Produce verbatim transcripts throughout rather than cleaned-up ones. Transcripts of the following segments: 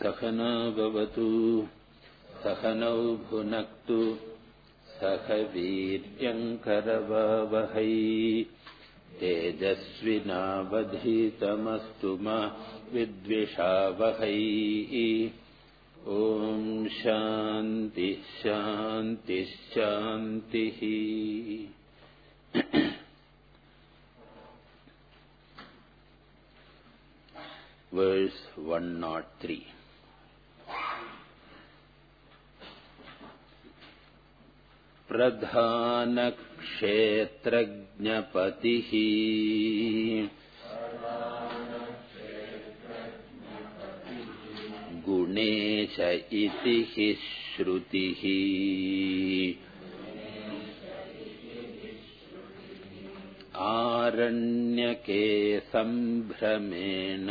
सहना भवतु सहनौ भुनक्तु सह वीर्यङ्करवावहै तेजस्विनावधीतमस्तु मा विद्विषावहै। ॐ शान्ति शान्ति शान्तिः। Verse one oh three. प्रधान क्षेत्रज्ञपतिः गुणेश इति हि श्रुतिः आरण्यके सम्भ्रमेण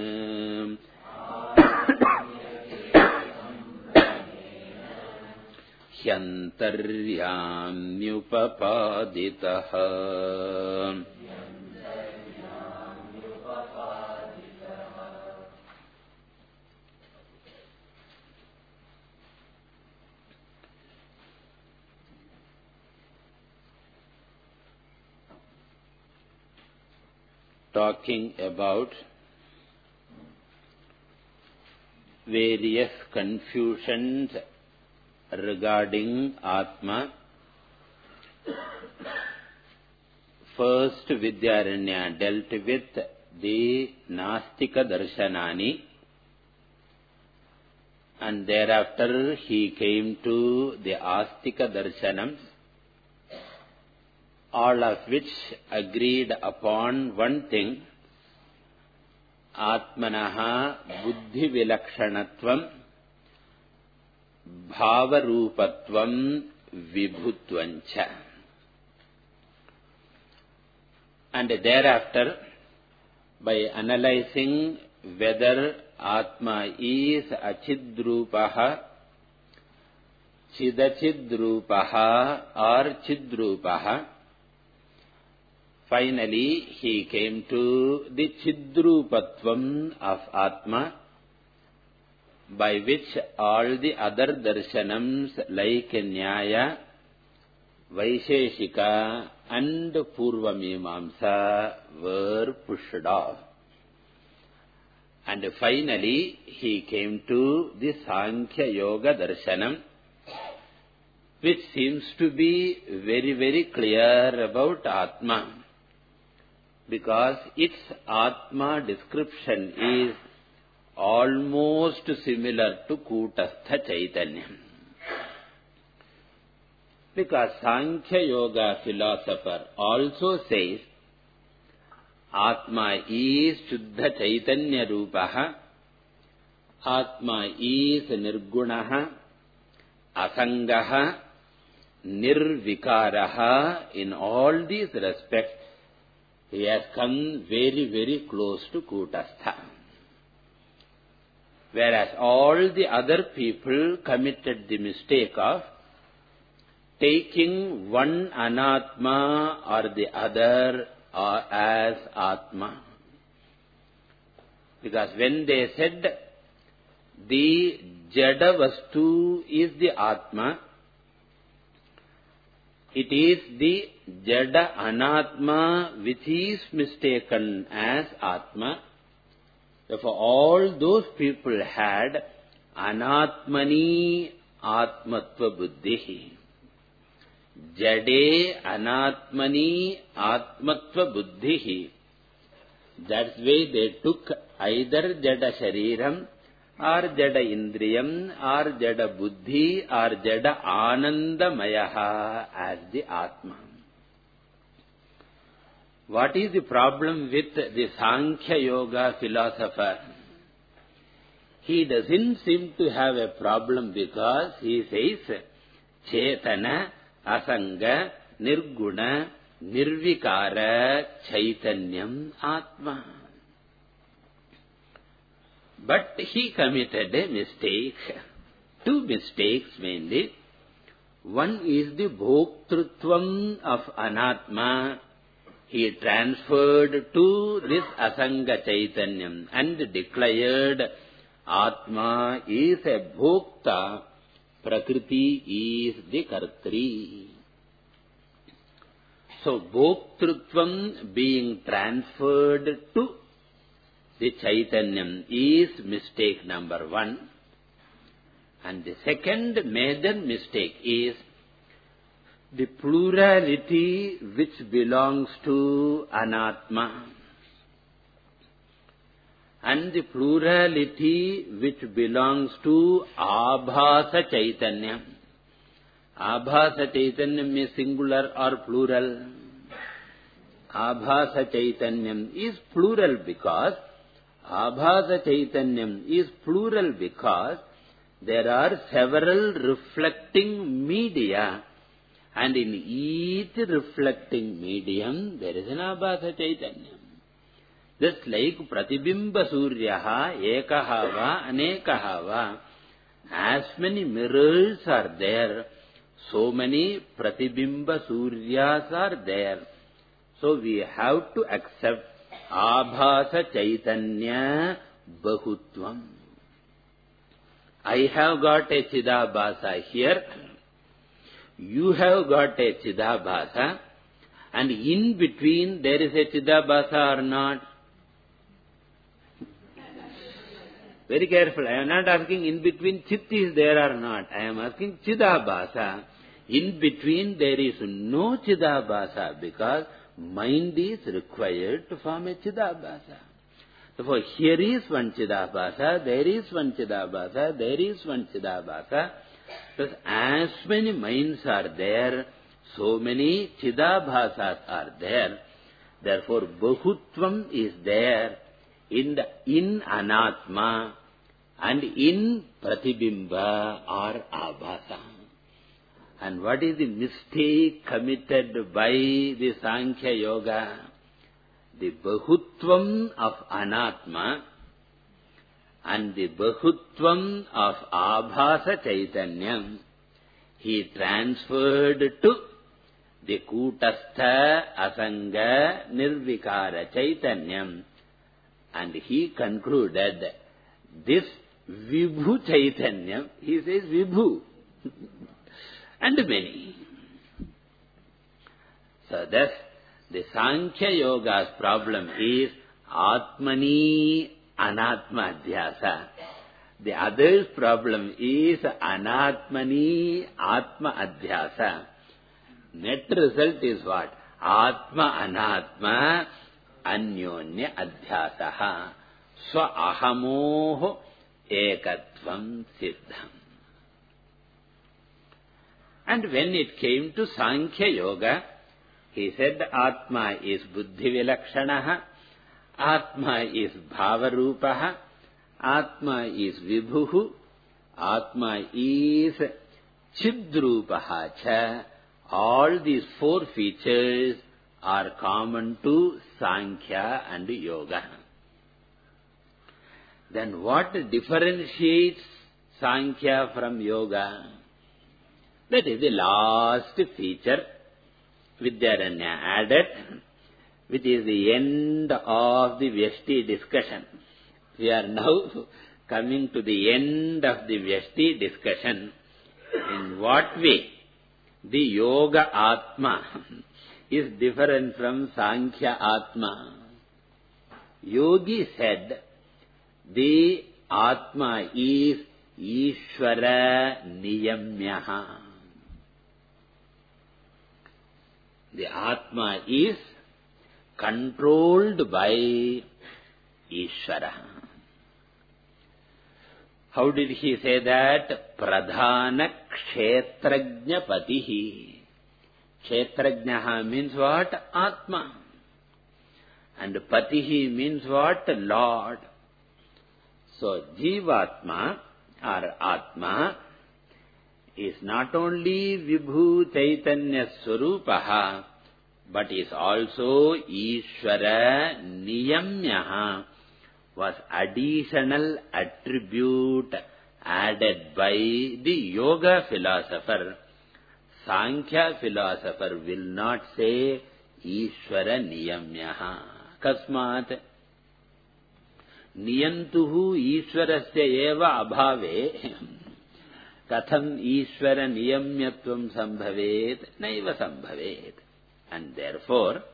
ह्यन्तर्याम्युपपादितः। Talking about various confusions regarding Atma. First, Vidyaranya dealt with the Nastika Darshanani, and thereafter he came to the Astika Darshanams, all of which agreed upon one thing: Atmanaha Buddhi Vilakshanatvam Bhavarupatvam Vibhutvancha. And thereafter, by analyzing whether Atma is Achidrupaha, Chidachidrupaha or Chidrupaha, finally he came to the Chidrupatvam of Atma, by which all the other darshanams like Nyaya, Vaisheshika and Purvamimamsa were pushed off. And finally he came to the Sankhya Yoga darshanam, which seems to be very very clear about Atma, because its Atma description is almost similar to Kutastha Chaitanya. Because Sankhya Yoga philosopher also says Atma is Shuddha Chaitanya Rupaha, Atma is Nirgunaha, Asangaha, Nirvikaraha. In all these respects, he has come very, very close to Kutastha. Whereas all the other people committed the mistake of taking one Anatma or the other as Atma. Because when they said the Jada Vastu is the Atma, it is the Jada Anatma which is mistaken as Atma. Therefore, all those people had Anatmani Atmatva Buddhihi. Jade Anatmani Atmatva Buddhihi. That's why they took either Jada Shariram or Jada Indriyam or Jada Buddhi or Jada Anandamayaha as the Atma. What is the problem with the Sankhya Yoga philosopher? He doesn't seem to have a problem, because he says Chetana, Asanga, Nirguna, Nirvikara, Chaitanyam, Atma. But he committed a mistake. Two mistakes mainly. One is the Bhoktritvam of Anatma. He transferred to this Asanga Chaitanyam and declared Atma is a bhokta, Prakriti is the kartri. So, bhoktrutvam being transferred to the Chaitanyam is mistake number one. And the second major mistake is the plurality which belongs to Anatma and the plurality which belongs to Abhasa Chaitanya. Abhasa Chaitanyam is singular or plural? Abhasa Chaitanyam is plural because Abhasa Chaitanyam is plural because there are several reflecting media, and in each reflecting medium there is an Abhasa Chaitanyam. Just like Pratibimba Suryaha, Ekaha va, Anekaha va. As many mirrors are there, so many Pratibimba Suryas are there. So we have to accept Abhasa Chaitanya Bahutvam. I have got a Chidabhasa here, you have got a Chidabhasa, and in between there is a Chidabhasa or not? Very careful, I am not asking in between Chit is there or not, I am asking Chidabhasa. In between there is no Chidabhasa because mind is required to form a Chidabhasa. Therefore, here is one Chidabhasa, there is one Chidabhasa, there is one Chidabhasa. Thus, as many minds are there, so many Chidabhasas are there. Therefore, Bahutvam is there in the in Anatma and in Pratibimba or Abhasa. And what is the mistake committed by the Sankhya Yoga? The Bahutvam of Anatma and the Bahutvam of Abhasa Chaitanyam he transferred to the Kutastha Asanga Nirvikara Chaitanyam, and he concluded this Vibhu Chaitanyam, he says Vibhu, and many. So thus, the Sankhya Yoga's problem is Atmani Anatma Adhyasa. The other's problem is Anatmani Atma Adhyasa. Net result is what? Atma Anatma Anyonya Adhyasaha. Swa Ahamoho Ekatvam Siddham. And when it came to Sankhya Yoga, he said Atma is Buddhi Vilakshanaha, Atma is Bhavarupaha, Atma is Vibhuhu, Atma is Chidrupaha cha. All these four features are common to Sankhya and Yoga. Then what differentiates Sankhya from Yoga? That is the last feature Vidyaranya added, which is the end of the Vyashti discussion. We are now coming to the end of the Vyashti discussion. In what way the Yoga Atma is different from Sankhya Atma? Yogi said the Atma is Ishvara Niyamyaha. The Atma is controlled by Ishvara. How did he say that? Pradhana Kshetrajna Patihi. Kshetrajnaha means what? Atma. And Patihi means what? Lord. So, Jivatma or Atma is not only Vibhu Chaitanya Swarupaha, but is also Ishvara Niyamyaha, was additional attribute added by the Yoga philosopher. Sankhya philosopher will not say Ishvara Niyamyaha. Kasmat. niyantuhu Ishwarasya eva abhave katham Ishwara niyamyatvam sambhavet naiva sambhavet. And therefore,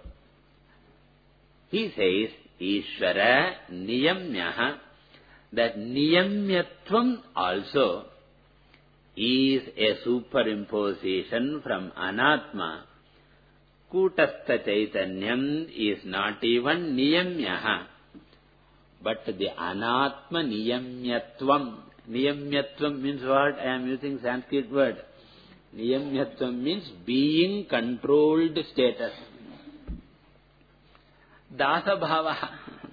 he says, Ishvara niyamyaha, that niyamyatvam also is a superimposition from anatma. Kutastha Chaitanyam is not even niyamyaha, but the anatma niyamyatvam. Niyamyatvam means what? I am using Sanskrit word. Niyamyatvam means being controlled status. Dasa bhava.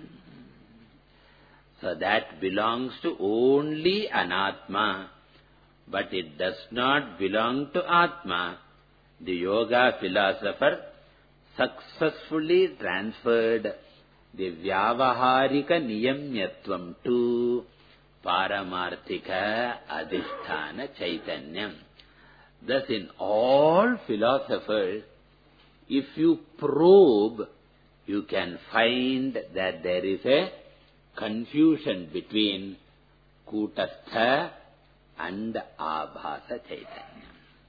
So that belongs to only anatma, but it does not belong to atma. The yoga philosopher successfully transferred the vyavaharika niyamyatvam to paramarthika adhisthana chaitanyam. Thus in all philosophers, if you probe, you can find that there is a confusion between Kutastha and Abhasa Chaitanya.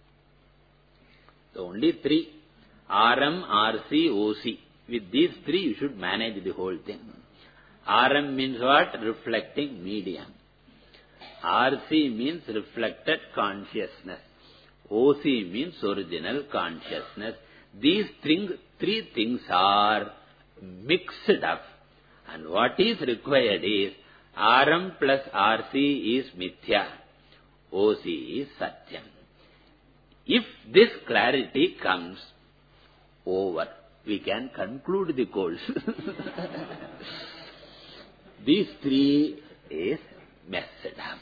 So only three, R M, R C, O C. With these three you should manage the whole thing. R M means what? Reflecting medium. R C means reflected consciousness. O C means original consciousness. These thing, three things are mixed up. And what is required is R M plus R C is mithya. O C is satyam. If this clarity comes over, we can conclude the course. These three is messed up.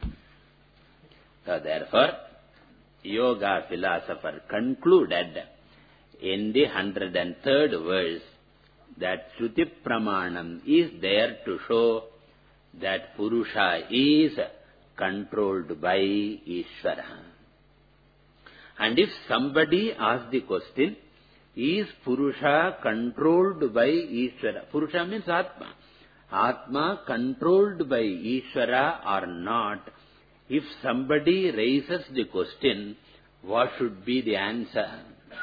So therefore, yoga philosopher concluded in the one hundred third verse that Shruti Pramanam is there to show that Purusha is controlled by Ishvara. And if somebody asks the question, is Purusha controlled by Ishvara? Purusha means Atma. Atma controlled by Ishvara or not? If somebody raises the question, what should be the answer?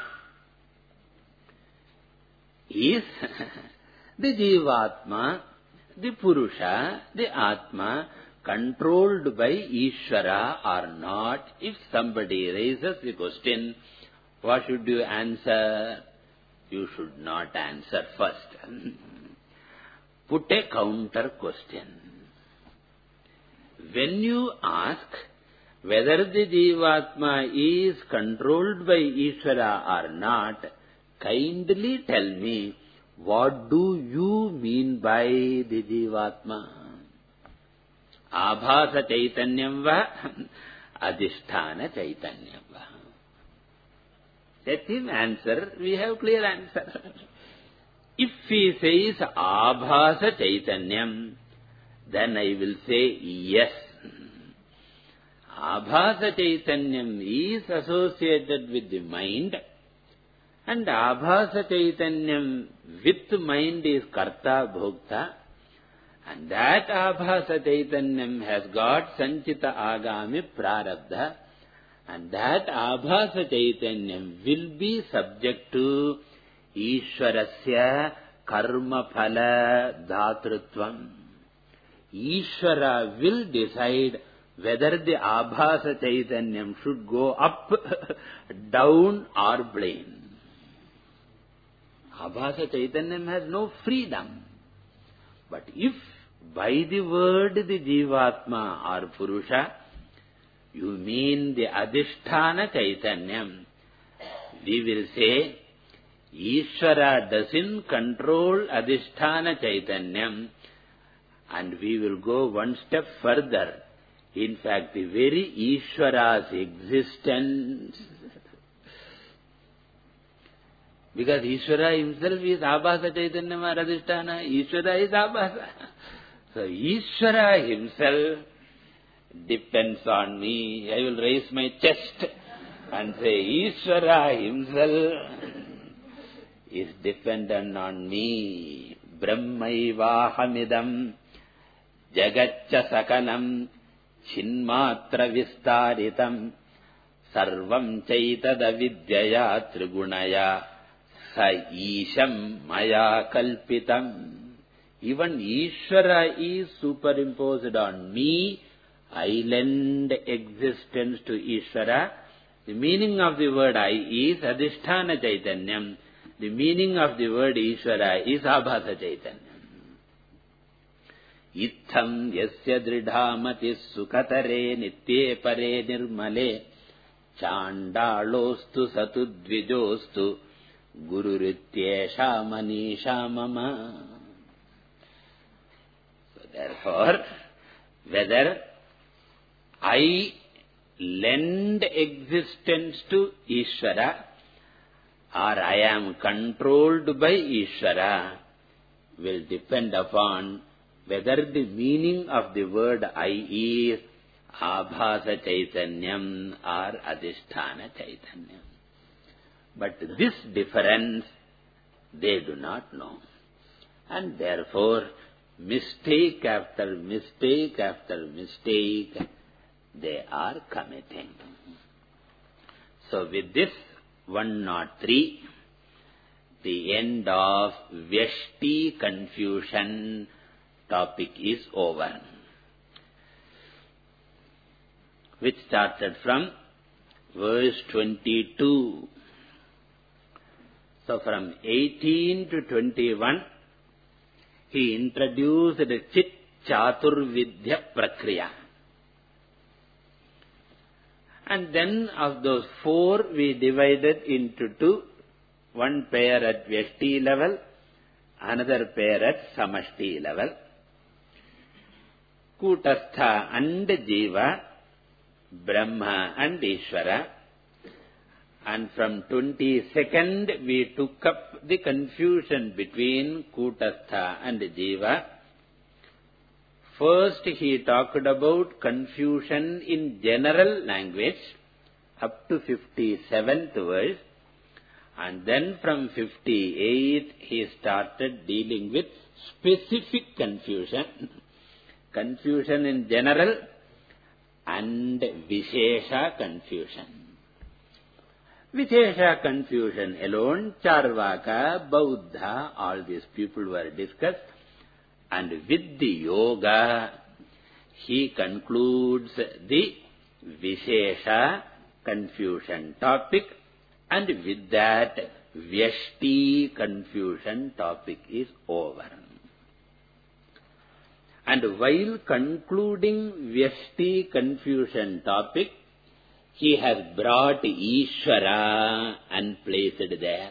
Is the Jivatma, the Purusha, the Atma controlled by Ishvara or not? If somebody raises the question, what should you answer? You should not answer first. Put a counter question. When you ask whether the Jivatma is controlled by Ishvara or not, kindly tell me, what do you mean by the Jivatma? Abhasa Chaitanyam va, Adhisthana Chaitanyam va. Let him answer, we have clear answer. If he says Abhasa Chaitanyam, then I will say yes. Abhasa Chaitanyam is associated with the mind, and Abhasa Chaitanyam with mind is Karta Bhokta, and that Abhasa Chaitanyam has got Sanchita Agami Prarabdha, and that Abhasa Chaitanyam will be subject to Ishwarasya Karma Phala Dhatritvam. Ishvara will decide whether the Abhasa Chaitanyam should go up, down or plane. Abhasa Chaitanyam has no freedom. But if by the word the Jivatma or Purusha, you mean the Adhisthana Chaitanyam, we will say, Ishvara doesn't control Adhisthana Chaitanyam, and we will go one step further. In fact, the very Ishvara's existence, because Ishvara himself is Abhasa Chaitanyam or Adhisthana, Ishvara is Abhasa. So Ishvara himself depends on me. I will raise my chest and say, Ishvara himself is dependent on me. Brahmaivahamidam Jagaccha sakalam chinmatra vistaritam sarvam chaitada vidyaya trigunaya sa isham maya kalpitam. Even Ishvara is superimposed on me. I lend existence to Ishvara. The meaning of the word I is Adhisthana Chaitanyam. The meaning of the word Ishvara is Abhasa Chaitanyam. Itham yasya dridhamatis sukatare nitye pare nirmale chandalostu satudvijostu gururutyesha manisha mama. Therefore, whether I lend existence to Ishvara or I am controlled by Ishvara will depend upon whether the meaning of the word I is Abhasa Chaitanyam or Adhisthana Chaitanyam. But this difference they do not know. And therefore, mistake after mistake after mistake they are committing. So with this one oh three, the end of Vyashti confusion topic is over, which started from verse twenty-two. So from eighteen to twenty-one, he introduced the Chit Chaturvidya Prakriya. And then of those four we divided into two. One pair at Vyashti level, another pair at Samashti level. Kutastha and Jiva, Brahma and Ishvara. And from twenty-second we took up the confusion between Kutastha and Jiva. First he talked about confusion in general language up to fifty-seventh verse. And then from fifty-eighth he started dealing with specific confusion. Confusion in general and Vishesha confusion. Vishesha confusion alone, Charvaka, Bauddha, all these people were discussed. And with the yoga, he concludes the Vishesha confusion topic. And with that, Vyashti confusion topic is over. And while concluding Vyashti confusion topic, he has brought Ishvara and placed it there.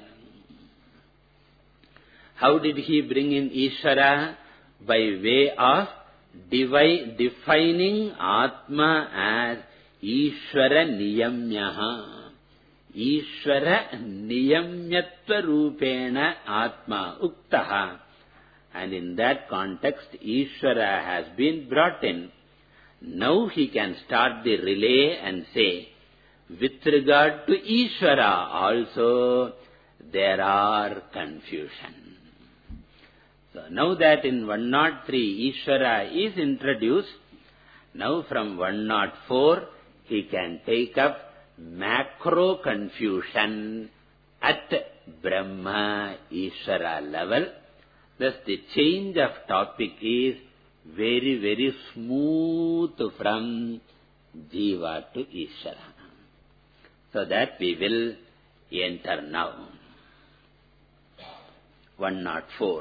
How did he bring in Ishvara? By way of defining Atma as Ishvara Niyamyaha. Ishvara Niyamyatva Rupena Atma Uktaha. And in that context, Ishvara has been brought in. Now he can start the relay and say, with regard to Ishvara also, there are confusion. So now that in one oh three Ishvara is introduced, now from one oh four he can take up macro confusion at Brahma Ishvara level. Thus the change of topic is very, very smooth from Jiva to Ishvara. So that we will enter now. one oh four.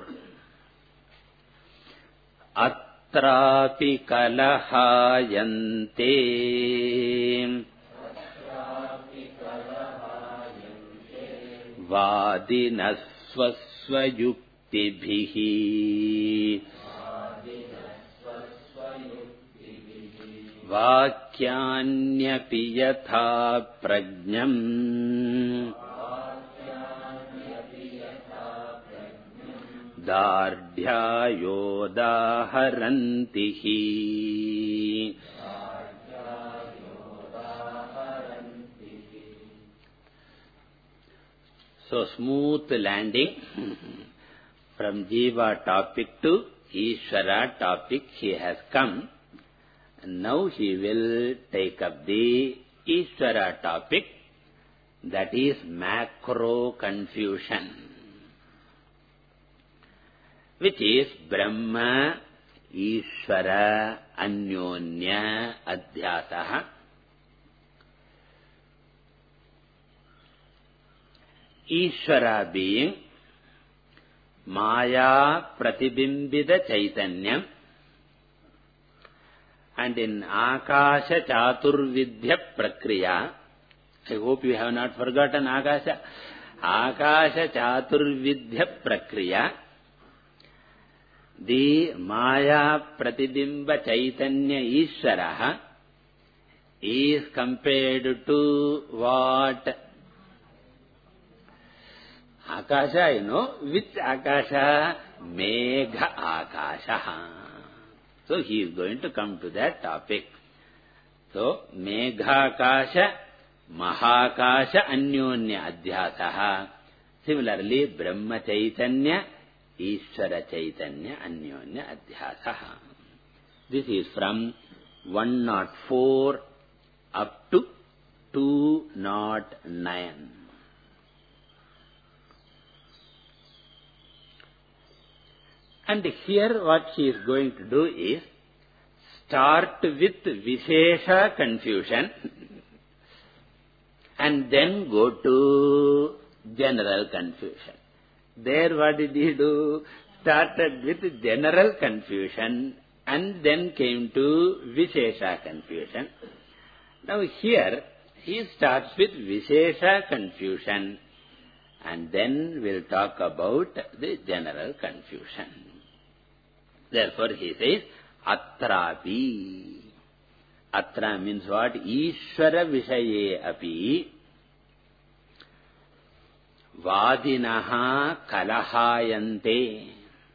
Atrapi kalahayante vadinasvasvayuktibhihi vakyānyapi yatha prajñam dārdhyayodaharantihi. So smooth landing from Jiva topic to Ishvara topic he has come. Now he will take up the Ishvara topic, that is macro confusion, which is Brahma, Ishvara, Anyonya, Adhyataha. Ishvara being Maya Pratibimbida Chaitanyam, and in Akasha Chaturvidya Prakriya, I hope you have not forgotten Akasha. Akasha Chaturvidya Prakriya, the Maya Pratibimba Chaitanya Ishvaraha is compared to what? Akasha, you know, which Akasha? Megha Akasha. So he is going to come to that topic. So, Megha Akasha, Mahakasha, Anyonya Adhyataha. Similarly, Brahma Chaitanya, Ishvara Chaitanya, Anyonya Adhyataha. This is from one oh four up to two oh nine. And here what she is going to do is start with Vishesha confusion and then go to general confusion. There what did he do? Started with general confusion and then came to Vishesha confusion. Now here he starts with Vishesha confusion and then we'll talk about the general confusion. Therefore he says, Atrapi. Atra means what? Ishvara Vishaye api Vadinaha Kalahayante.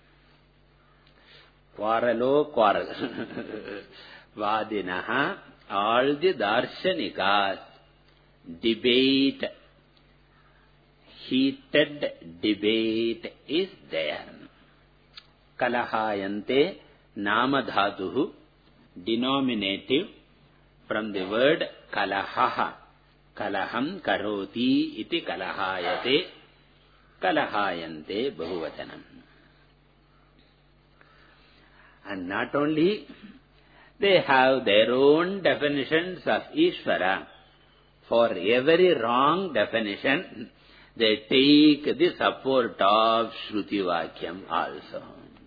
Quarrelo, quarrel. Vadinaha, all the Darshanikas debate, heated debate is there. Kalahayante, Namadhatuhu, denominative from the word Kalahaha. Kalaham karoti iti kalahayate, kalahayante bahuvachanam. And not only, they have their own definitions of Ishvara. For every wrong definition, they take the support of Shruti Vakyam also.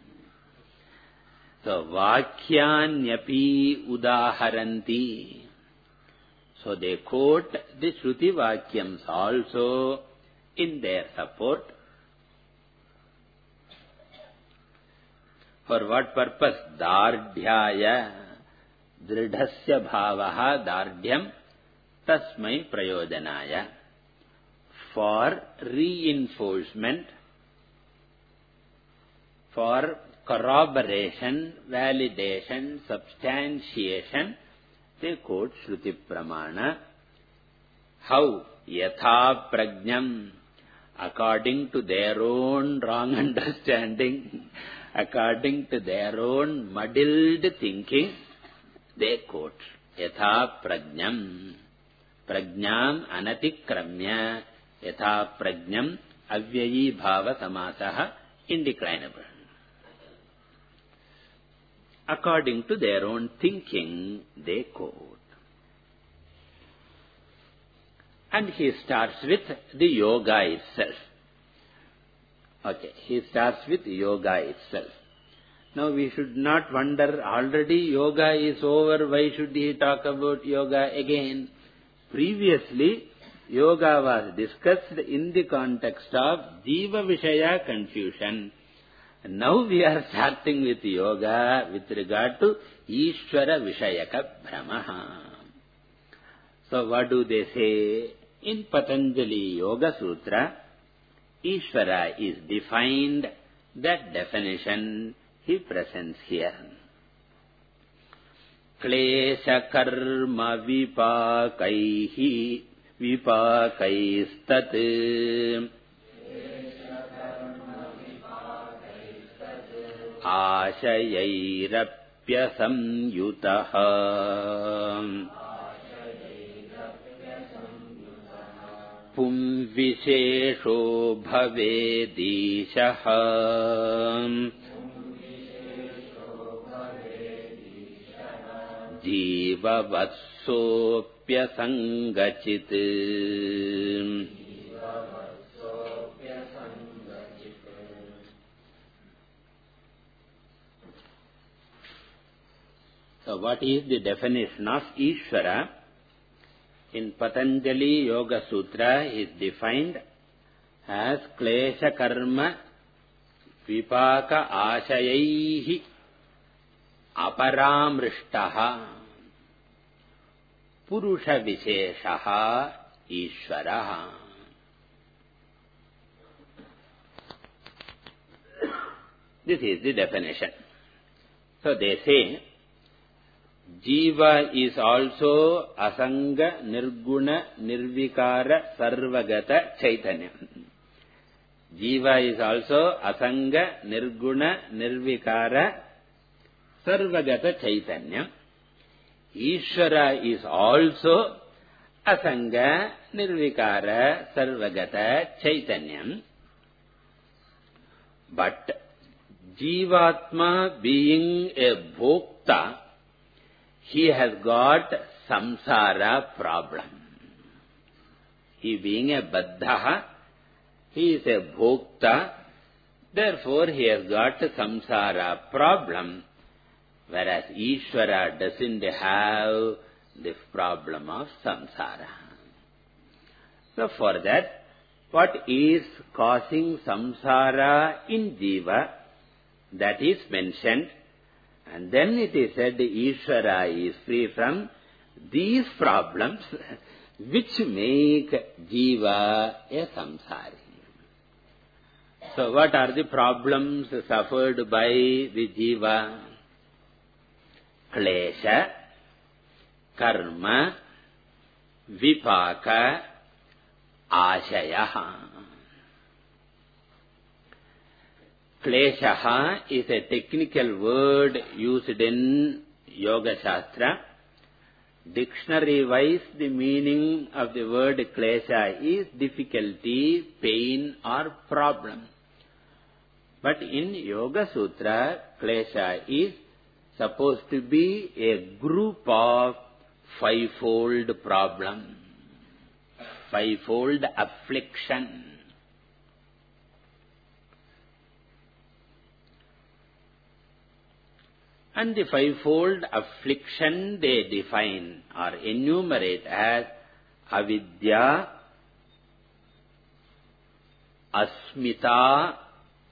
So, Vakhyanyapi udaharanti. So, they quote the Shruti Vakyams also in their support. For what purpose? Dardhyaya. Dridhasya bhavaha dardhyam tasmai prayojanaya. For reinforcement, for corroboration, validation, substantiation, they quote Shruti Pramana. How? Yatha prajnam, according to their own wrong understanding, according to their own muddled thinking, they quote Yatha prajnam. Prajnam anatikramya, Yatha prajnam avyayi bhava samasaha, indeclinable. According to their own thinking, they quote. And he starts with the yoga itself. Okay, he starts with yoga itself. Now we should not wonder, already yoga is over, why should he talk about yoga again? Previously, yoga was discussed in the context of Jiva Vishaya confusion. Now we are starting with yoga with regard to Ishvara Vishayaka Brahmaha. So what do they say? In Patanjali Yoga Sutra, Ishvara is defined. That definition he presents here. Klesha karma vipakaihi vipakaistat Ashayairapyasamyutah Pumvishesho bhavedishah Jivavatsopyasangachit. So what is the definition of Ishvara? In Patanjali Yoga Sutra is defined as Klesha Karma Vipaka Ashayaihi Aparamrishtaha Purusha Visheshaha Ishvaraha. This is the definition. So they say, Jiva is also Asanga Nirguna Nirvikara Sarvagata Chaitanya. Jiva is also Asanga Nirguna Nirvikara Sarvagata Chaitanya. Ishvara is also Asanga Nirvikara Sarvagata Chaitanya. But Jivatma being a Bhokta, he has got samsara problem. He being a Baddha, he is a Bhokta, therefore he has got samsara problem. Whereas Ishvara doesn't have the problem of samsara. So for that, what is causing samsara in Jiva, that is mentioned. And then it is said Ishvara is free from these problems which make Jiva a samsari. So what are the problems suffered by the Jiva? Klesha, Karma, Vipaka, Ashayaha. Kleshaha is a technical word used in Yoga Shastra. Dictionary wise, the meaning of the word klesha is difficulty, pain or problem. But in Yoga Sutra, klesha is supposed to be a group of fivefold problem, fivefold affliction. And the fivefold affliction they define or enumerate as avidya, asmita,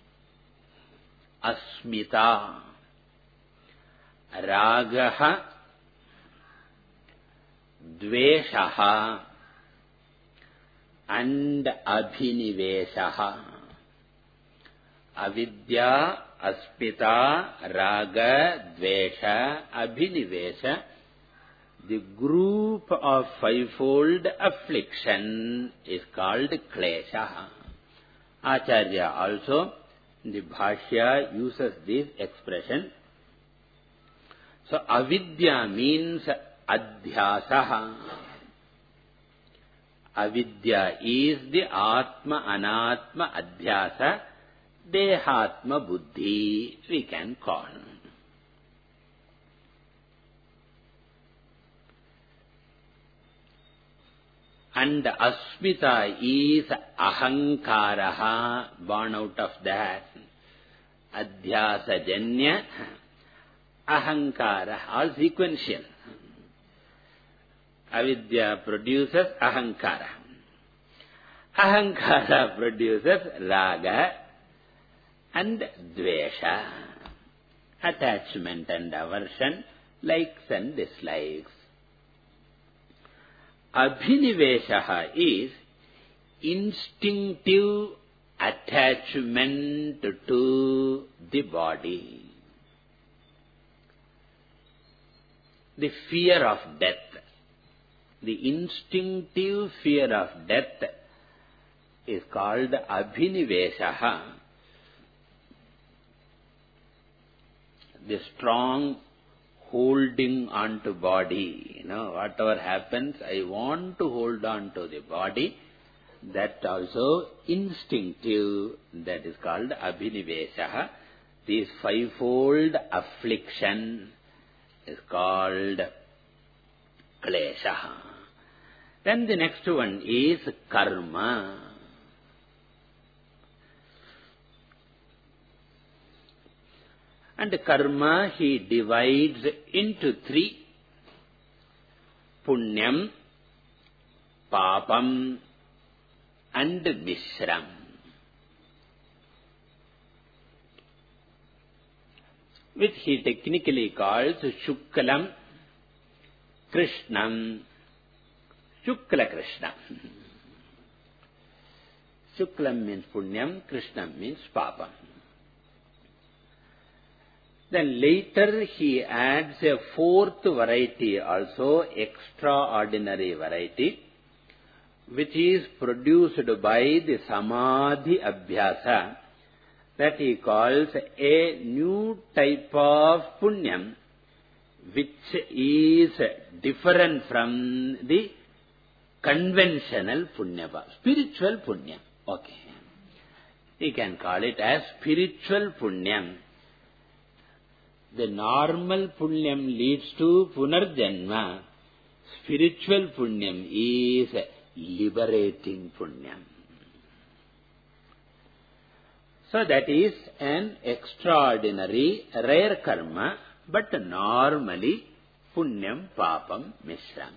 asmita, ragaha, dveshaha, and abhiniveshaha. Avidya, Aspita, Raga, Dvesha, Abhinivesha, the group of fivefold affliction is called Klesha. Acharya also, the Bhashya uses this expression. So, Avidya means Adhyasaha. Avidya is the Atma Anatma Adhyasa, Dehatma Buddhi, we can call. And Asmita is Ahankaraha, born out of that. Adhyasa Janya, Ahankara, all sequential. Avidya produces Ahankara. Ahankara produces Raga and Dvesha, attachment and aversion, likes and dislikes. Abhiniveshaha is instinctive attachment to the body. The fear of death, the instinctive fear of death is called Abhiniveshaha. the strong holding on to body. You know, whatever happens, I want to hold on to the body. That also instinctive, that is called abhinivesha. This fivefold affliction is called klesha. Then the next one is karma. And karma he divides into three: punyam, papam, and mishram. Which he technically calls Shuklam, Krishnam, Shukla Krishna. Shuklam means punyam, Krishnam means papam. Then later he adds a fourth variety also, extraordinary variety, which is produced by the samadhi abhyasa, that he calls a new type of punyam, which is different from the conventional punyam, spiritual punyam. Okay. He can call it as spiritual punyam. The normal punyam leads to punarjanma. Spiritual punyam is liberating punyam. So that is an extraordinary, rare karma, but normally punyam, papam, mishram.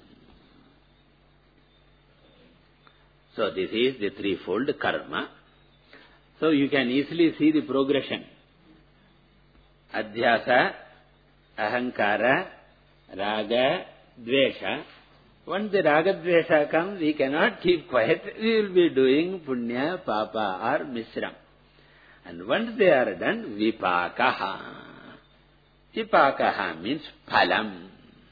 So this is the threefold karma. So you can easily see the progression. Adhyasa, ahankara, raga, dvesha. Once the raga dvesha comes, we cannot keep quiet. We will be doing punya, papa or mishram. And once they are done, vipakaha. Vipakaha means phalam.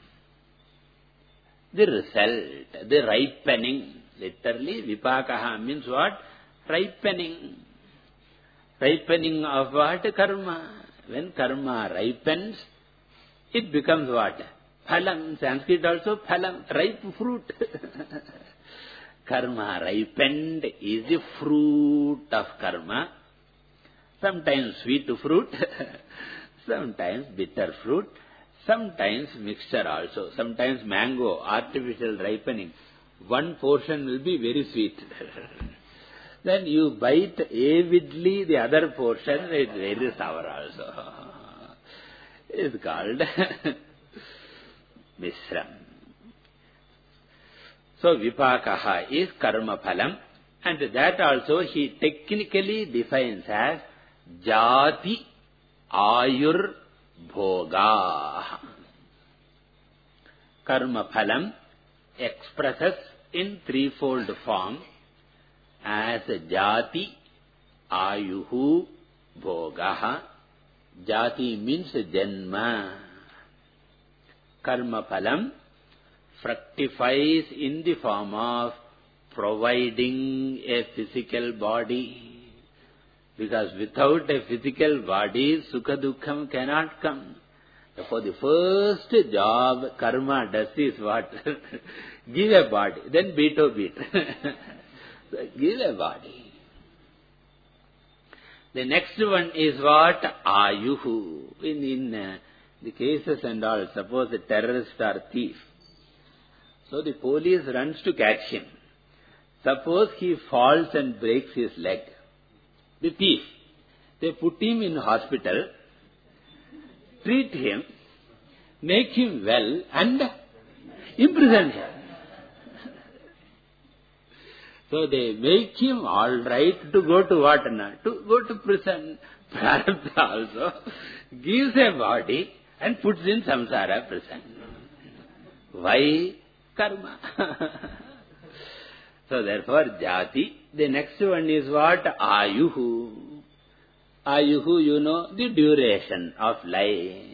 The result, the ripening. Literally, vipakaha means what? Ripening. Ripening of what? Karma. When karma ripens, it becomes what? Phalam. Sanskrit also phalam, ripe fruit. Karma ripened is the fruit of karma. Sometimes sweet fruit, sometimes bitter fruit, sometimes mixture also. Sometimes mango, artificial ripening. One portion will be very sweet. Then you bite avidly the other portion, it is very sour also. It is called mishram. So vipakaha is karma phalam, and that also he technically defines as jati ayur bhoga. Karma phalam expresses in threefold form as jati ayuhu bhogaha. Jati means janma. Karma phalam fructifies in the form of providing a physical body. Because without a physical body, sukha dukkham cannot come. Therefore, the first job karma does is what? Give a body, then beat or beat. So give a body. The next one is what? Ayuhu. In, in uh, the cases and all, suppose a terrorist or thief. So the police runs to catch him. Suppose he falls and breaks his leg. The thief, they put him in hospital, treat him, make him well, and imprison him. So they make him all right to go to what? To go to prison. Prarabdha also gives a body and puts in samsara prison. Why? Karma. So therefore, jati. The next one is what? Ayuhu. Ayuhu, you know, the duration of life.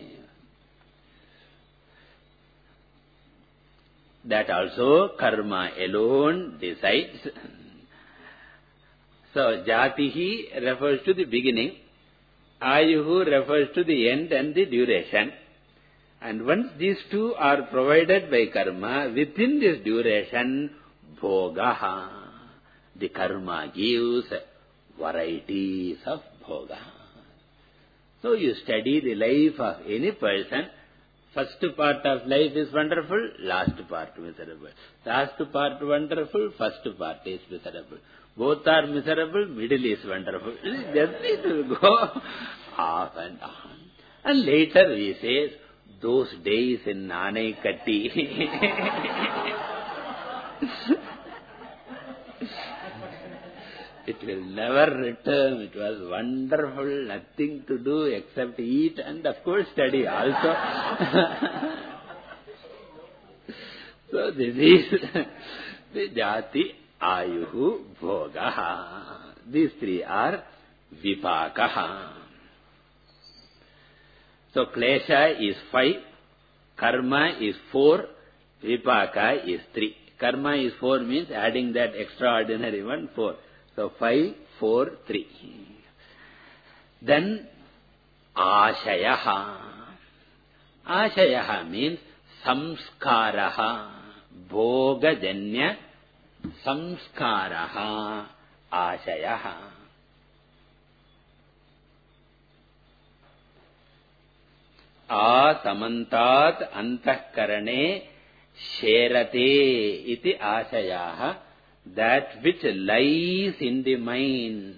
That also karma alone decides. So jatihi refers to the beginning. Ayuhu refers to the end and the duration. And once these two are provided by karma, within this duration, bhogaha, the karma gives varieties of bhoga. So you study the life of any person. First part of life is wonderful, last part miserable. Last part wonderful, first part is miserable. Both are miserable, middle is wonderful. Just it will go off and on. And later he says, those days in Nanaikatti. It will never return. It was wonderful, nothing to do except eat and of course study also. So this is the jati, ayuhu, bhogaha. These three are vipakaha. So klesha is five, karma is four, vipaka is three. Karma is four means adding that extraordinary one, four. So five, four, three. Then ashayaha. Ashayaha means samskaraha. Bhogajanya samskaraha. Ashayaha. Asamantat antahkarane sherate iti ashayaha. That which lies in the mind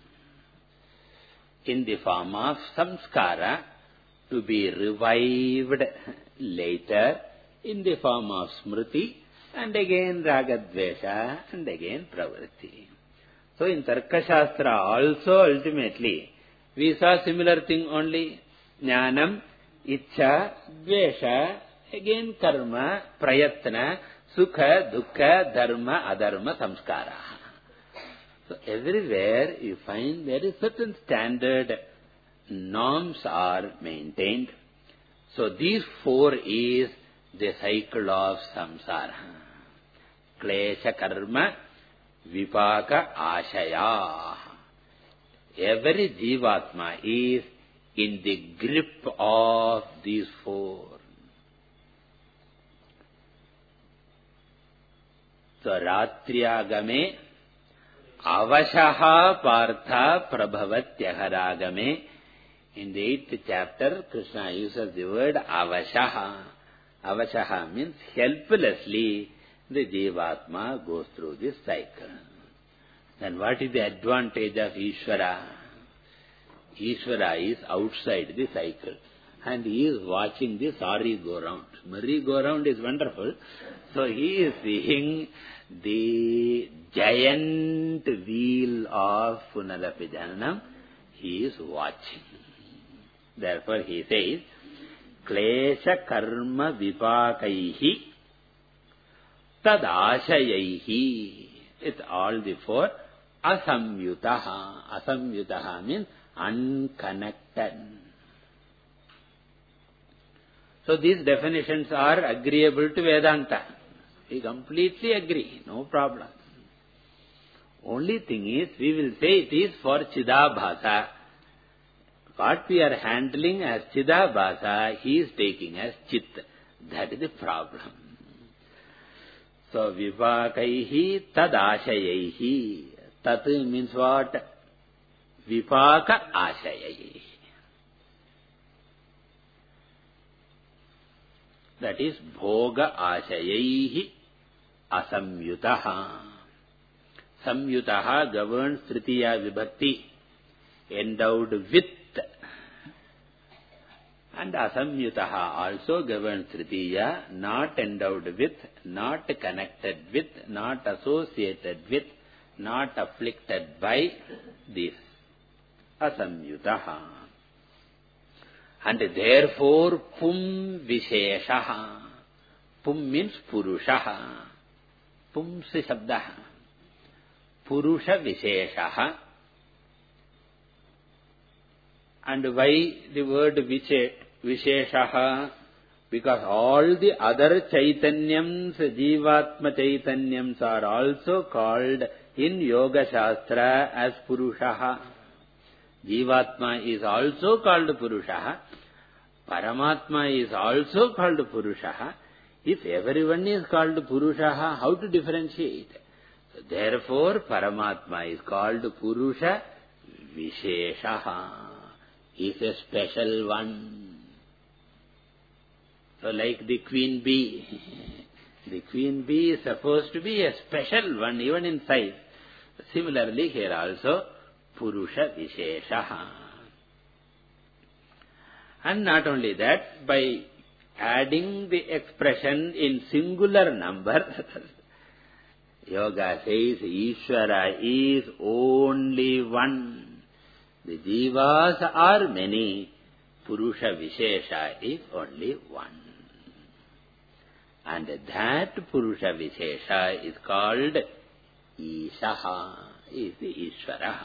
in the form of samskara to be revived later in the form of smriti and again ragadvesha and again pravritti. So in Tarkashastra also ultimately we saw similar thing only. Jnanam, Ichcha, Dvesha, again karma, prayatna, sukha, dukkha, dharma, adharma, samskara. So everywhere you find there is certain standard norms are maintained. So these four is the cycle of samsara. Klesha karma, vipaka ashaya. Every jivatma is in the grip of these four. So Ratriagame avashaha partha prabhavatyahārāgame. In the eighth chapter, Krishna uses the word avashaha. Avashaha means helplessly the jivatma goes through this cycle. Then what is the advantage of Ishvara? Ishvara is outside the cycle and he is watching the sari go round. Merry go round is wonderful. So he is seeing the giant wheel of Punarapi Jananam. He is watching. Therefore he says, Klesha karma vipakaihi tadashayaihi. It's all the four. Asamyutaha. Asamyutaha means unconnected. So these definitions are agreeable to Vedanta. We completely agree, no problem. Only thing is, we will say it is for Chidabhasa. What we are handling as Chidabhasa, he is taking as Chit. That is the problem. So, vipakaihi tadashayaihi. Tat means what? Vipaka ashayaihi. That is bhoga ashayaihi asamyutaha. Samyutaha governs tritiya vibhakti, endowed with. And asamyutaha also governs tritiya, not endowed with, not connected with, not associated with, not afflicted by this. Asamyutaha. And therefore pum visheshaha. Pum means purushaha. Pumsi shabdaha. Purusha visheshaha. And why the word visheshaha? Because all the other chaitanyams, jivatma chaitanyams are also called in Yoga Shastra as purushaha. Jivatma is also called Purusha. Paramatma is also called Purusha. If everyone is called Purusha, how to differentiate? So therefore, Paramatma is called Purusha Vishesha. Is a special one. So like the queen bee. The queen bee is supposed to be a special one, even in size. Similarly, here also, Purusha Vishesha. And not only that, by adding the expression in singular number, Yoga says Ishvara is only one. The Jivas are many. Purusha Vishesha is only one. And that Purusha Vishesha is called Ishaha, is the Ishvara.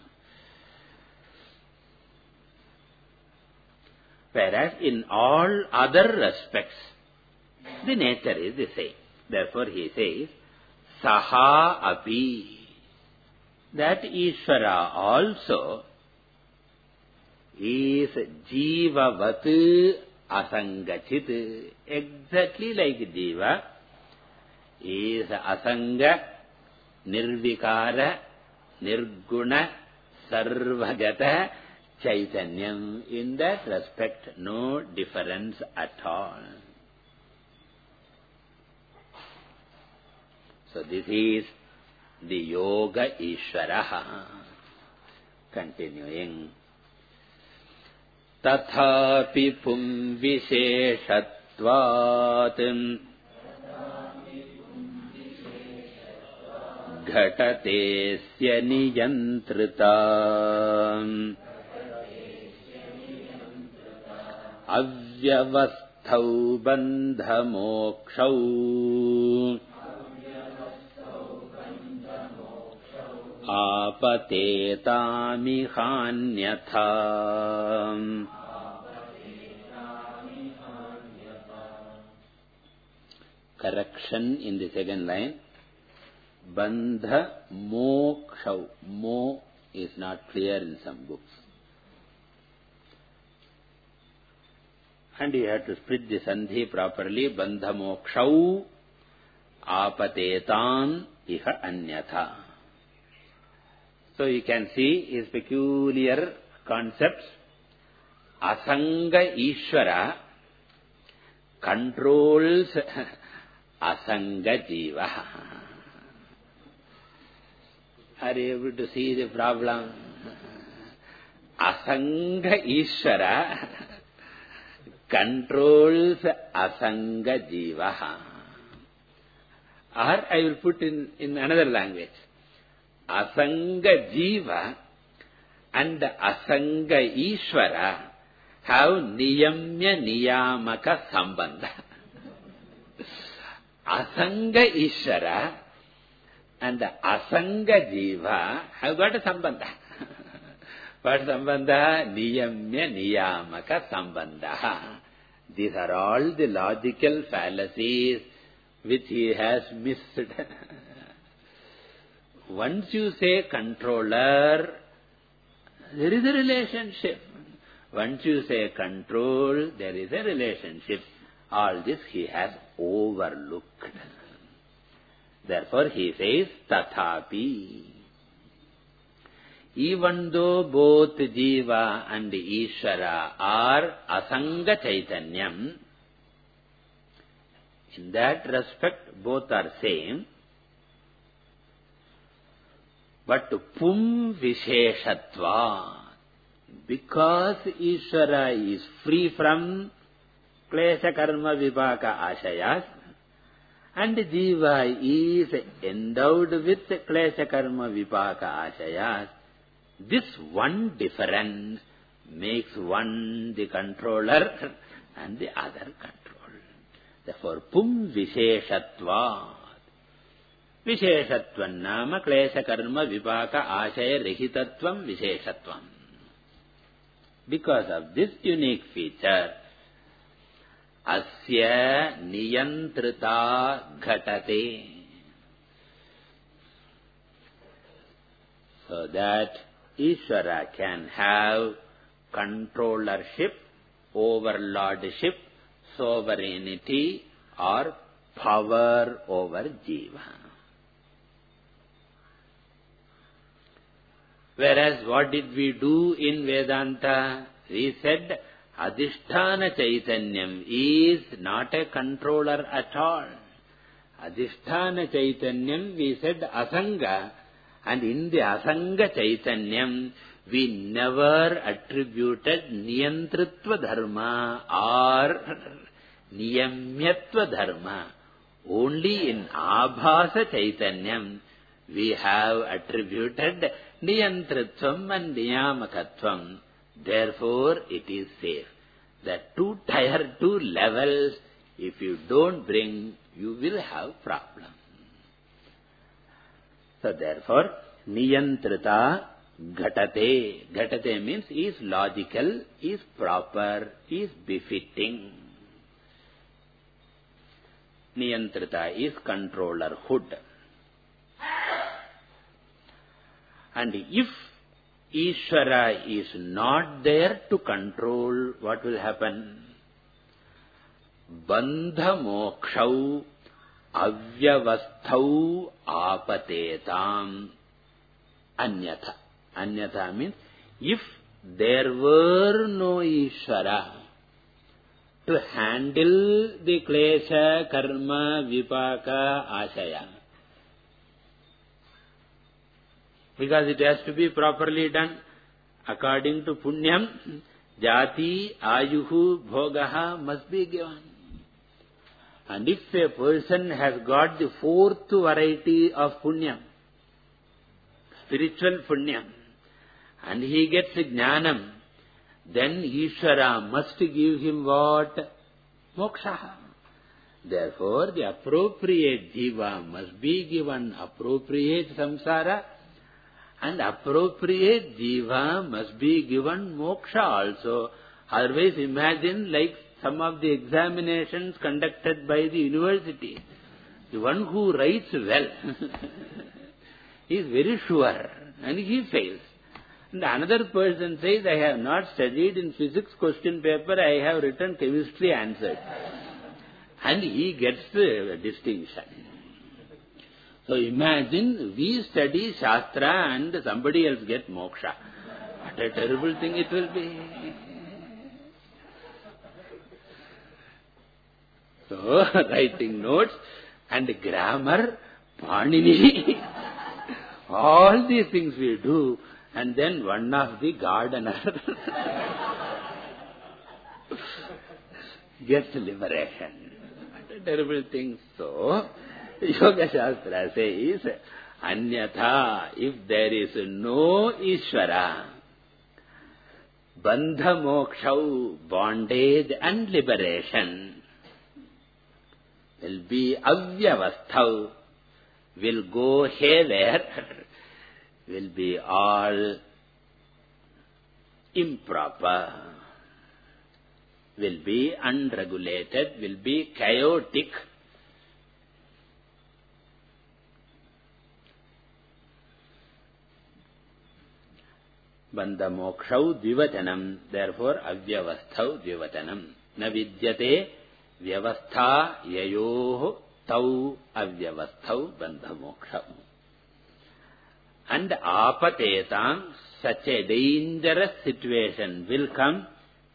Whereas in all other respects, the nature is the same. Therefore he says, Saha api. That Ishvara also is Jivavat Asangachit. Exactly like Jiva is Asanga, Nirvikara, Nirguna, Sarvagata, Chaitanyam. In that respect, no difference at all. So this is the Yoga Ishvara. Continuing. Tathapi pum visheshatvat ghatatesya niyantrita avyavasthau bandhamokshau apatetamihanyatha. Correction in the second line. Bandha mokshau. Mo is not clear in some books. And you have to split the sandhi properly. Bandha mokshau apatetam iha anyatha. So you can see his peculiar concepts. Asanga Ishvara controls Asanga Jiva. Are you able to see the problem? Asanga Ishvara controls Asanga Jiva. Or I will put in, in another language. Asanga Jiva and Asanga Ishvara have Niyamya Niyamaka Sambandha. Asanga Ishvara and Asanga Jiva have got a Sambandha. What Sambandha? Niyamya Niyamaka Sambandha. These are all the logical fallacies which he has missed. Once you say controller, there is a relationship. Once you say control, there is a relationship. All this he has overlooked. Therefore he says, Tathapi. Even though both Jiva and Ishvara are Asanga Chaitanyam, in that respect both are same. But Pum Visheshatva, because Ishvara is free from Klesha Karma Vipaka Ashayas, and Jiva is endowed with Klesha Karma Vipaka Ashayas, this one difference makes one the controller and the other control. Therefore, Pum Visheshatva. Visheshatvam nama klesha karma vipaka ashaya rehitatvam visheshatvam. Because of this unique feature, asya niyantrita ghatate. So that Ishvara can have controllership, overlordship, sovereignty or power over Jiva. Whereas what did we do in Vedanta? We said Adhisthana Chaitanyam is not a controller at all. Adhisthana Chaitanyam, we said Asanga, and in the Asanga Chaitanyam, we never attributed Niyantritva Dharma or Niyamyatva Dharma. Only in Abhasa Chaitanyam, we have attributed Niyantritvam and Niyamakatvam. Therefore, it is safe. The two tier two levels, if you don't bring, you will have problem. So therefore, Niyantrita Ghatate. Ghatate means is logical, is proper, is befitting. Niyantrita is controllerhood. And if Ishvara is not there to control, what will happen? Bandha mokshau avyavasthau apatetam anyatha. Anyatha means if there were no Ishvara to handle the klesha, karma, vipaka, ashaya, because it has to be properly done according to punyam, jati, ayuhu, bhogaha must be given. And if a person has got the fourth variety of punyam, spiritual punyam, and he gets jnanam, then Ishvara must give him what? Moksha. Therefore, the appropriate jiva must be given appropriate samsara, and appropriate jiva must be given moksha also. Otherwise, imagine like some of the examinations conducted by the university. The one who writes well is very sure and he fails. And another person says, I have not studied in physics question paper, I have written chemistry answered. And he gets the distinction. So imagine we study Shastra and somebody else get moksha. What a terrible thing it will be. So writing notes and grammar, Panini, all these things we do, and then one of the gardener gets liberation. What a terrible thing. So Yoga Shastra says, Anyatha, if there is no Ishvara, Bandha mokshau, bondage and liberation, will be avyavasthau, will go haywire, will be all improper, will be unregulated, will be chaotic. Bandha mokshau dvivachanam, therefore avyavasthau dvivachanam. Na vidyate vyavastha yayoh tau avyavasthau bandha mokshau. And apatetam, such a dangerous situation will come.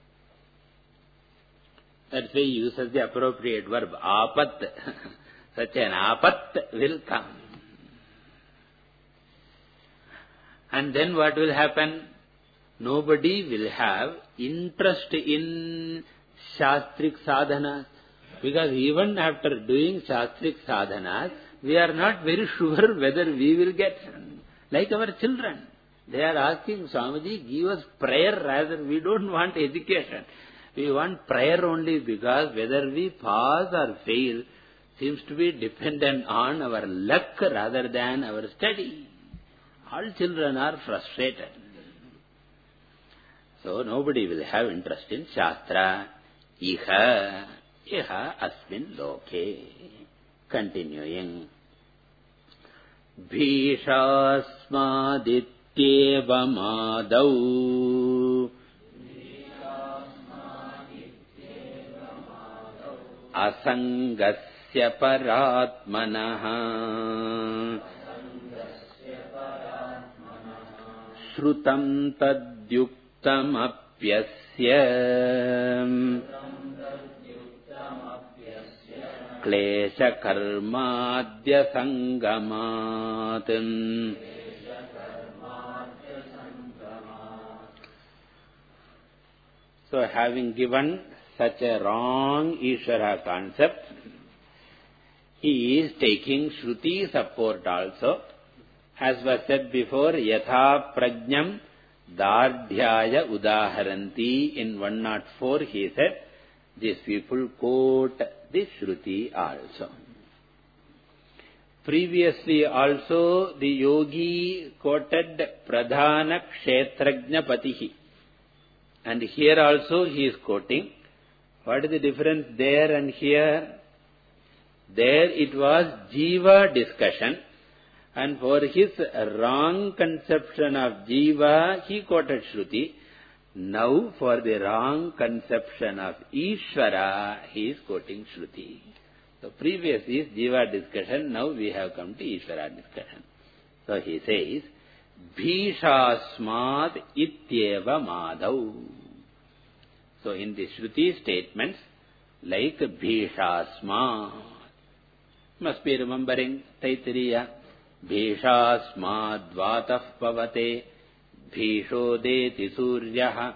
That's why he uses the appropriate verb, apat. Such an apat will come. And then what will happen? Nobody will have interest in Shastrik sadhanas. Because even after doing Shastrik sadhanas, we are not very sure whether we will get. Like our children. They are asking, Swamiji, give us prayer rather. We don't want education. We want prayer only because whether we pass or fail seems to be dependent on our luck rather than our study. All children are frustrated. So nobody will have interest in Shastra. Iha, iha asmin loke. Continuing. Bhishasmaditya ityevamādau asangasya parātmanaha shrutam tadyuktamapyasya klesha karmadya sangamat. So having given such a wrong Ishvara concept, he is taking Shruti support also. As was said before, Yatha Prajnam Dardhyaya Udaharanti. In one oh four he said, these people quote the Shruti also. Previously also the yogi quoted Pradhana Kshetrajna Patihi. And here also he is quoting. What is the difference there and here? There it was Jiva discussion. And for his wrong conception of Jiva, he quoted Shruti. Now for the wrong conception of Ishvara, he is quoting Shruti. So previous is Jiva discussion, now we have come to Ishvara discussion. So he says, Bhishasmat ityeva madau. So in the Shruti statements, like Bhishasmat, must be remembering Taittiriya, Bhishasmat vatah pavate, Bhishodeti suryaha,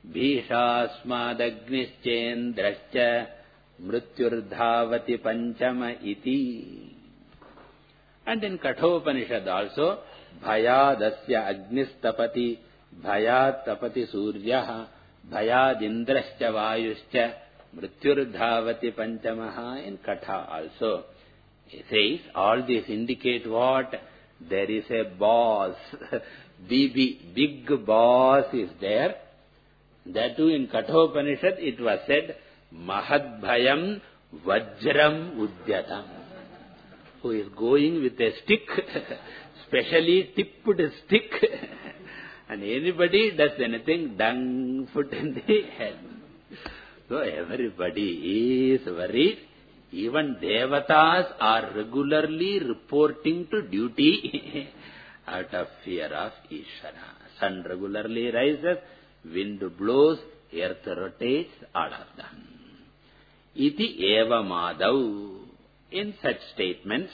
Bhishasmadagnischendrascha, Mrityurdhavati panchama iti. And in Kathopanishad also, Bhayadasya agnistapati, Bhayat tapati suryaha, Bhayadindrascha vayuscha, Mrityurdhavati panchamaha. In Katha also, he says, all these indicate what? There is a boss. B B, big boss is there. That too in Kathopanishad it was said, Mahadbhayam Vajram Udyatam. Who is going with a stick, specially tipped stick, and anybody does anything, dung, foot in the head. So everybody is worried. Even Devatas are regularly reporting to duty out of fear of Ishvara. Sun regularly rises, wind blows, earth rotates, all of them. Iti eva madau. In such statements,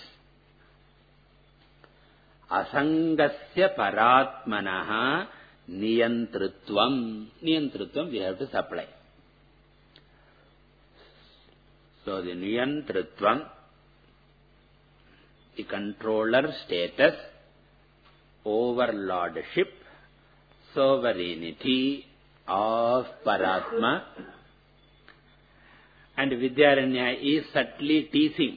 asangasya paratmanaha niyantritvam. Niyantritvam we have to supply. So the niyantritvam, the controller status, overlordship, sovereignty of Paratma. And Vidyaranya is subtly teasing.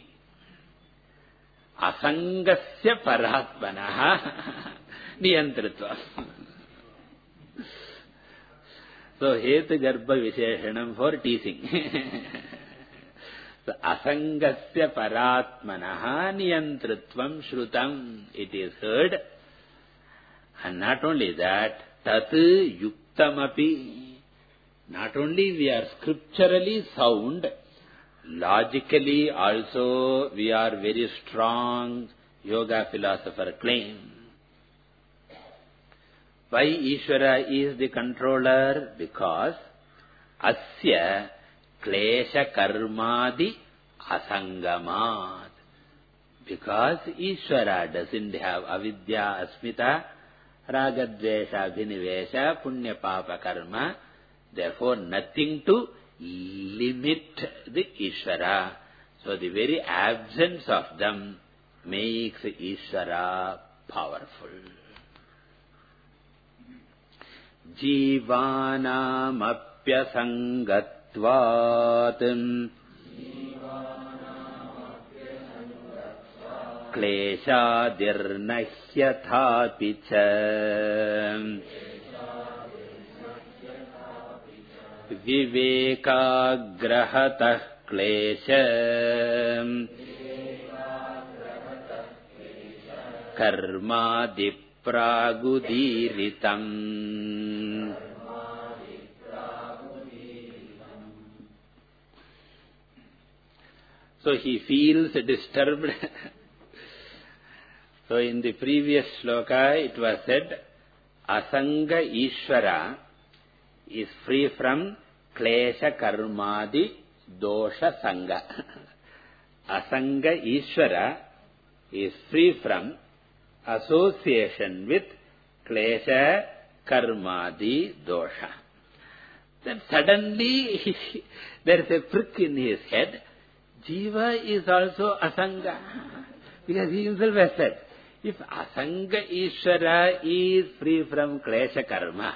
Asangasya Paratmanaha Niyantritva. So Hetu Garbha Visheshanam for teasing. So Asangasya Paratmanaha Niyantritvam Shrutam. It is heard. And not only that, Tat Yuktamapi. Not only we are scripturally sound, logically also we are very strong, yoga philosopher claim. Why Ishvara is the controller? Because Asya Klesha Karmadi Asangamat. Because Ishvara doesn't have avidya, asmita, ragadvesha, abhinivesha, punya papa karma. Therefore, nothing to limit the Ishvara. So, the very absence of them makes Ishvara powerful. Jivanam apyasangatvat kleshadirnahyathapicha vivekagrahatah klesha karmadi pragudiritam. So he feels disturbed. So in the previous shloka it was said, Asanga Ishvara is free from klesha karmadi dosha sanga. Asanga Ishvara is free from association with klesha karmadi dosha. Then suddenly he, there is a prick in his head. Jiva is also asanga. Because he himself has said, if asanga Ishvara is free from klesha karma,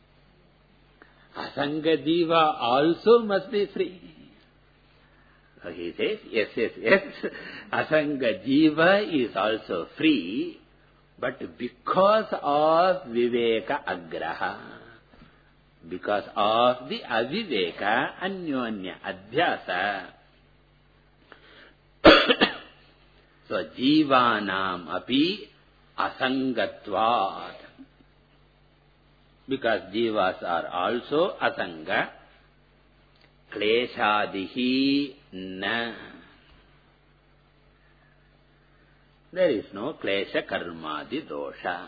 asanga jiva also must be free. So he says, yes, yes, yes, asanga jiva is also free, but because of viveka agraha, because of the aviveka anyonya adhyasa. So jivanam api asangatvat. Because jivas are also asanga, kleshadihi na. There is no klesha karmadi dosha.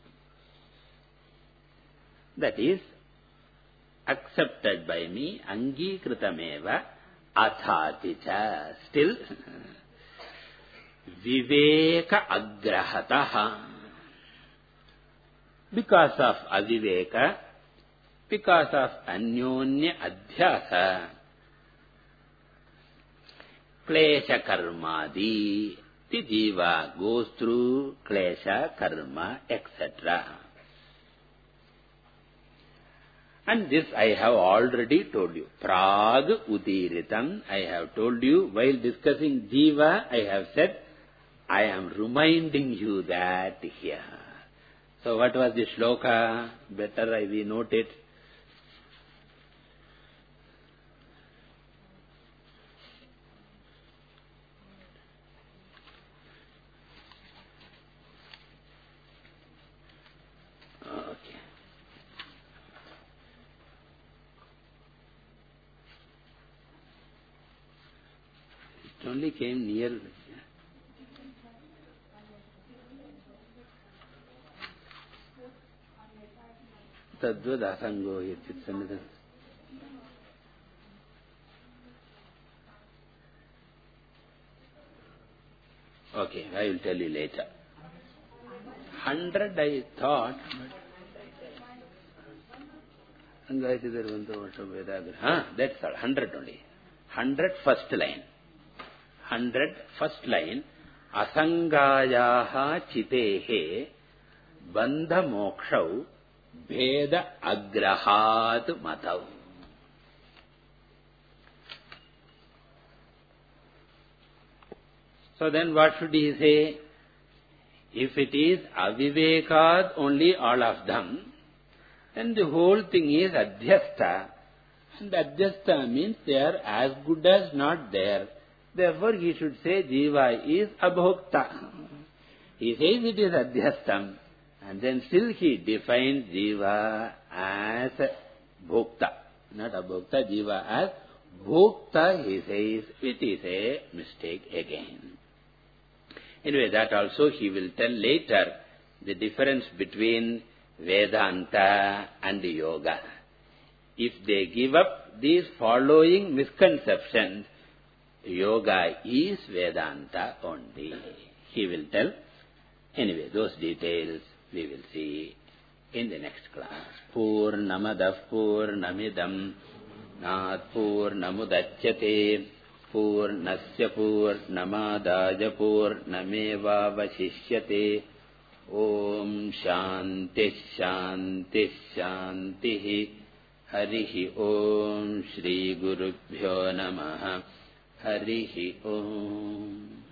That is accepted by me, angikritameva athaticha. Still, viveka agrahataha. Because of aviveka, because of anyonya adhyasa, klesha karmadi, the jiva goes through klesha, karma, et cetera. And this I have already told you. Prag udiritam, I have told you. While discussing jiva, I have said, I am reminding you that here. So what was the shloka? Better I will note it. Okay. It only came near. Tadvad asango yachit samidam. Okay, I will tell you later. Hundred I thought, but huh? That's all. Hundred only. Hundred first line. Hundred first line. Asangayaha chitehe bandha mokshau Bheda agrahat matav. So then what should he say? If it is avivekad only all of them, then the whole thing is adhyastha. And adhyastha means they are as good as not there. Therefore he should say jiva is abhokta. He says it is adhyastham. And then still he defines jiva as bhokta. Not abhokta, jiva as bhokta, he says, it is a mistake again. Anyway, that also he will tell later, the difference between Vedanta and Yoga. If they give up these following misconceptions, Yoga is Vedanta only. He will tell. Anyway, those details we will see in the next class. Purnamadav Purnamidam Nat Purnamudachyate Purnasya Purnamadaya Purnameva Vashishyate. Om Shanti Shanti Shanti. Harihi Om Shri Gurubhyo Namaha. Harihi Om.